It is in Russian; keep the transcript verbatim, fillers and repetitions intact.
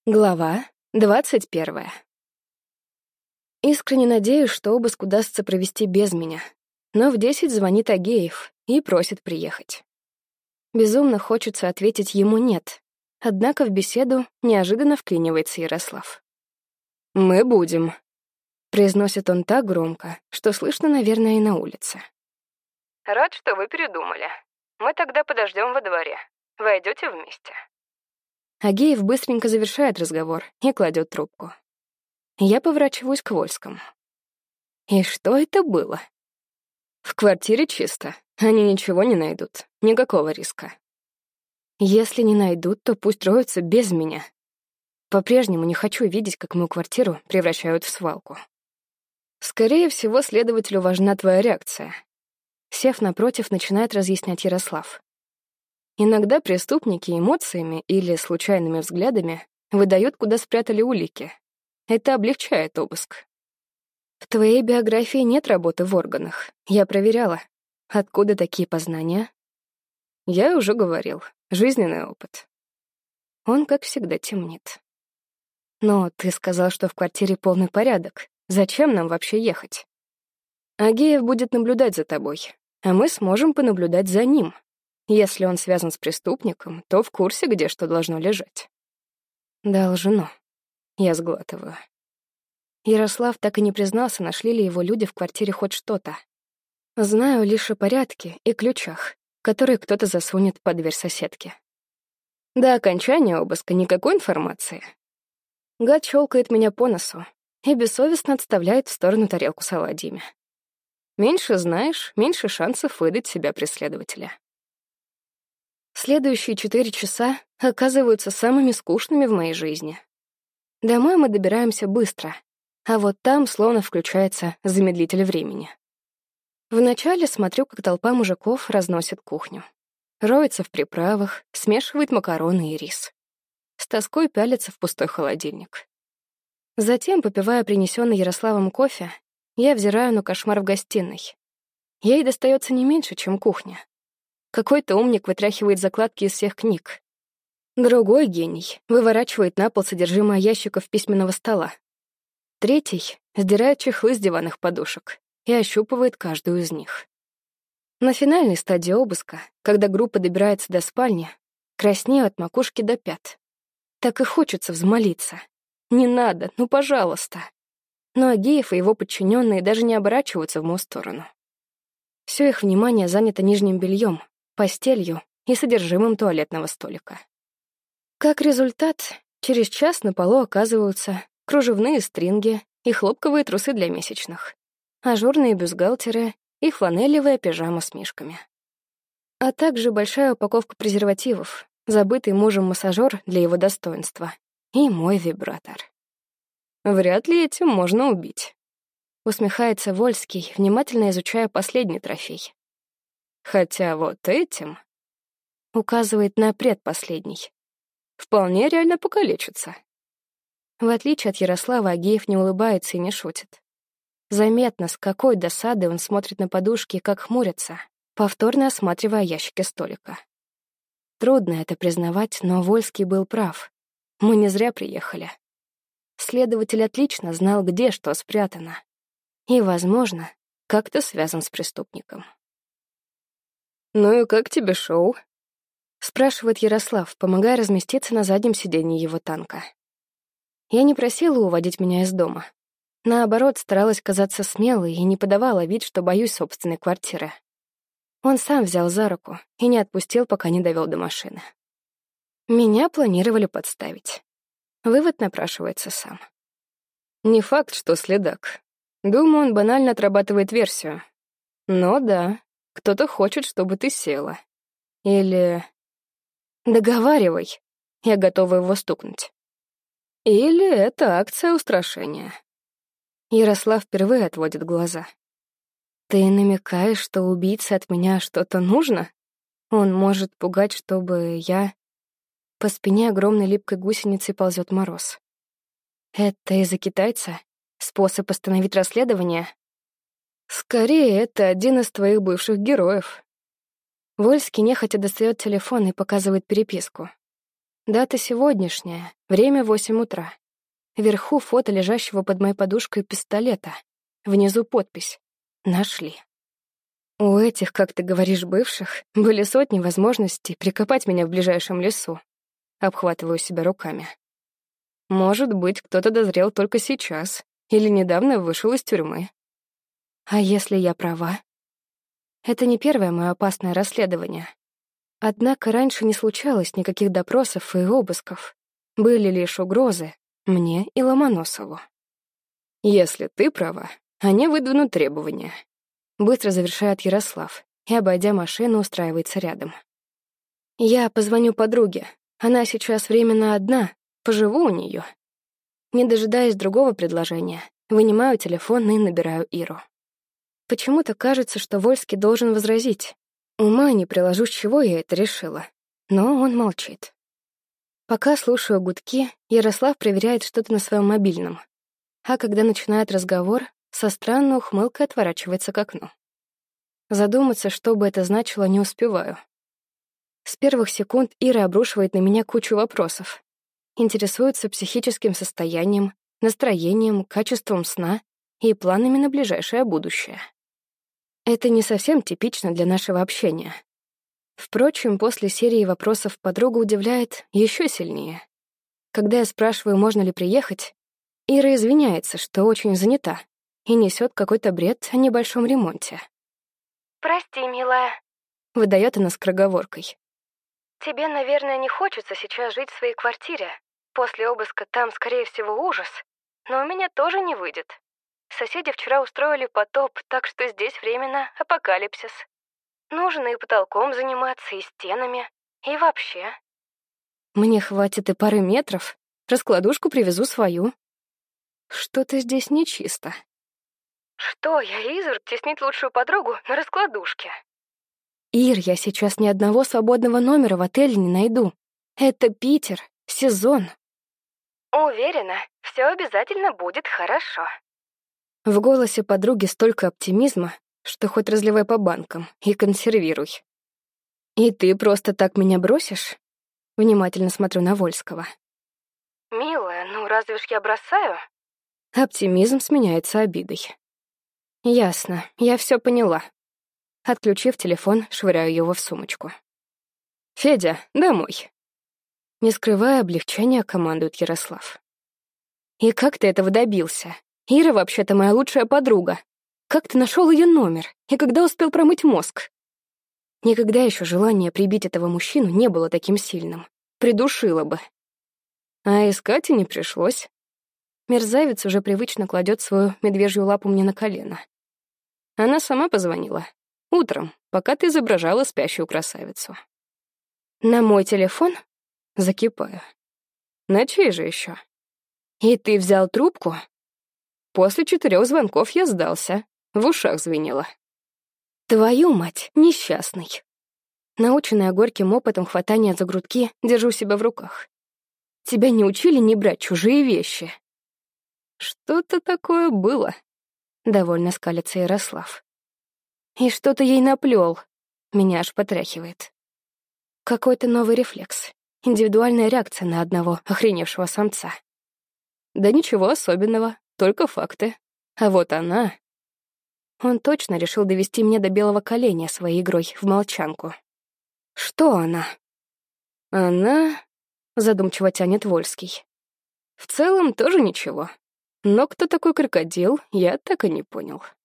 Глава двадцать первая. Искренне надеюсь, что обыск удастся провести без меня. Но в десять звонит Агеев и просит приехать. Безумно хочется ответить ему «нет». Однако в беседу неожиданно вклинивается Ярослав. «Мы будем», — произносит он так громко, что слышно, наверное, и на улице. «Рад, что вы передумали. Мы тогда подождем во дворе. Войдете вместе». Агеев быстренько завершает разговор и кладет трубку. Я поворачиваюсь к Вольскому. И что это было? В квартире чисто. Они ничего не найдут. Никакого риска. Если не найдут, то пусть роются без меня. По-прежнему не хочу видеть, как мою квартиру превращают в свалку. Скорее всего, следователю важна твоя реакция. Сев напротив, начинает разъяснять Ярослав. Иногда преступники эмоциями или случайными взглядами выдают, куда спрятали улики. Это облегчает обыск. В твоей биографии нет работы в органах. Я проверяла. Откуда такие познания? Я уже говорил. Жизненный опыт. Он, как всегда, темнит. Но ты сказал, что в квартире полный порядок. Зачем нам вообще ехать? Агеев будет наблюдать за тобой, а мы сможем понаблюдать за ним. Если он связан с преступником, то в курсе, где что должно лежать. Должно. Я сглатываю. Ярослав так и не признался, нашли ли его люди в квартире хоть что-то. Знаю лишь о порядке и ключах, которые кто-то засунет под дверь соседки. До окончания обыска никакой информации. Гад щелкает меня по носу и бессовестно отставляет в сторону тарелку с оладьями. Меньше знаешь, меньше шансов выдать себя преследователя. Следующие четыре часа оказываются самыми скучными в моей жизни. Домой мы добираемся быстро, а вот там словно включается замедлитель времени. Вначале смотрю, как толпа мужиков разносит кухню. Роется в приправах, смешивает макароны и рис. С тоской пялится в пустой холодильник. Затем, попивая принесенный Ярославом кофе, я взираю на кошмар в гостиной. Ей достается не меньше, чем кухня. Какой-то умник вытряхивает закладки из всех книг. Другой гений выворачивает на пол содержимое ящиков письменного стола. Третий сдирает чехлы с диванных подушек и ощупывает каждую из них. На финальной стадии обыска, когда группа добирается до спальни, краснею от макушки до пят. Так и хочется взмолиться. «Не надо, ну пожалуйста». Но Агеев и его подчиненные даже не оборачиваются в мою сторону. Все их внимание занято нижним бельем, постелью и содержимым туалетного столика. Как результат, через час на полу оказываются кружевные стринги и хлопковые трусы для месячных, ажурные бюстгальтеры и фланелевая пижама с мишками. А также большая упаковка презервативов, забытый мужем массажер для его достоинства и мой вибратор. Вряд ли этим можно убить. Усмехается Вольский, внимательно изучая последний трофей. Хотя вот этим указывает на предпоследний. Вполне реально покалечиться. В отличие от Ярослава, Агеев не улыбается и не шутит. Заметно, с какой досадой он смотрит на подушки и как хмурится, повторно осматривая ящики столика. Трудно это признавать, но Вольский был прав. Мы не зря приехали. Следователь отлично знал, где что спрятано. И, возможно, как-то связан с преступником. «Ну и как тебе шоу?» — спрашивает Ярослав, помогая разместиться на заднем сиденье его танка. Я не просила уводить меня из дома. Наоборот, старалась казаться смелой и не подавала вид, что боюсь собственной квартиры. Он сам взял за руку и не отпустил, пока не довел до машины. Меня планировали подставить. Вывод напрашивается сам. Не факт, что следак. Думаю, он банально отрабатывает версию. Но да, кто-то хочет, чтобы ты села. Или... Договаривай. Я готова его стукнуть. Или это акция устрашения. Ярослав впервые отводит глаза. Ты намекаешь, что убийце от меня что-то нужно? Он может пугать, чтобы я... По спине огромной липкой гусеницей ползет мороз. Это из-за китайца? Способ остановить расследование? Скорее, это один из твоих бывших героев. Вольский нехотя достает телефон и показывает переписку. Дата сегодняшняя, время восемь утра. Вверху фото лежащего под моей подушкой пистолета. Внизу подпись «Нашли». У этих, как ты говоришь, бывших, были сотни возможностей прикопать меня в ближайшем лесу. Обхватываю себя руками. Может быть, кто-то дозрел только сейчас или недавно вышел из тюрьмы. А если я права? Это не первое мое опасное расследование. Однако раньше не случалось никаких допросов и обысков. Были лишь угрозы мне и Ломоносову. Если ты права, они выдвинут требования. Быстро завершает Ярослав и, обойдя машину, устраивается рядом. Я позвоню подруге. Она сейчас временно одна, поживу у нее. Не дожидаясь другого предложения, вынимаю телефон и набираю Иру. Почему-то кажется, что Вольский должен возразить. Ума не приложу, с чего я это решила. Но он молчит. Пока слушаю гудки, Ярослав проверяет что-то на своем мобильном. А когда начинает разговор, со странной ухмылкой отворачивается к окну. Задуматься, что бы это значило, не успеваю. С первых секунд Ира обрушивает на меня кучу вопросов. Интересуется психическим состоянием, настроением, качеством сна и планами на ближайшее будущее. Это не совсем типично для нашего общения. Впрочем, после серии вопросов подруга удивляет еще сильнее. Когда я спрашиваю, можно ли приехать, Ира извиняется, что очень занята, и несет какой-то бред о небольшом ремонте. «Прости, милая», — выдает она скороговоркой. «Тебе, наверное, не хочется сейчас жить в своей квартире. После обыска там, скорее всего, ужас. Но у меня тоже не выйдет. Соседи вчера устроили потоп, так что здесь временно апокалипсис. Нужно и потолком заниматься, и стенами, и вообще». «Мне хватит и пары метров. Раскладушку привезу свою». Что-то здесь нечисто. «Что, я изверг теснить лучшую подругу на раскладушке?» «Ир, я сейчас ни одного свободного номера в отеле не найду. Это Питер, сезон». «Уверена, все обязательно будет хорошо». В голосе подруги столько оптимизма, что хоть разливай по банкам и консервируй. «И ты просто так меня бросишь?» Внимательно смотрю на Вольского. «Милая, ну разве ж я бросаю?» Оптимизм сменяется обидой. «Ясно, я все поняла». Отключив телефон, швыряю его в сумочку. «Федя, домой». Не скрывая облегчения, командует Ярослав. «И как ты этого добился? Ира вообще-то моя лучшая подруга. Как ты нашел ее номер? И когда успел промыть мозг?» Никогда еще желание прибить этого мужчину не было таким сильным. Придушило бы. А искать и не пришлось. Мерзавец уже привычно кладет свою медвежью лапу мне на колено. Она сама позвонила. Утром, пока ты изображала спящую красавицу. На мой телефон? Закипаю. На чей же еще? И ты взял трубку? После четырех звонков я сдался. В ушах звенело. Твою мать, несчастный. Наученная горьким опытом хватания за грудки, держу себя в руках. Тебя не учили не брать чужие вещи. Что-то такое было. Довольно скалится Ярослав. И что-то ей наплел. Меня аж потряхивает. Какой-то новый рефлекс. Индивидуальная реакция на одного охреневшего самца. Да ничего особенного, только факты. А вот она... Он точно решил довести меня до белого коленя своей игрой в молчанку. Что она? Она... Задумчиво тянет Вольский. В целом тоже ничего. Но кто такой крокодил, я так и не понял.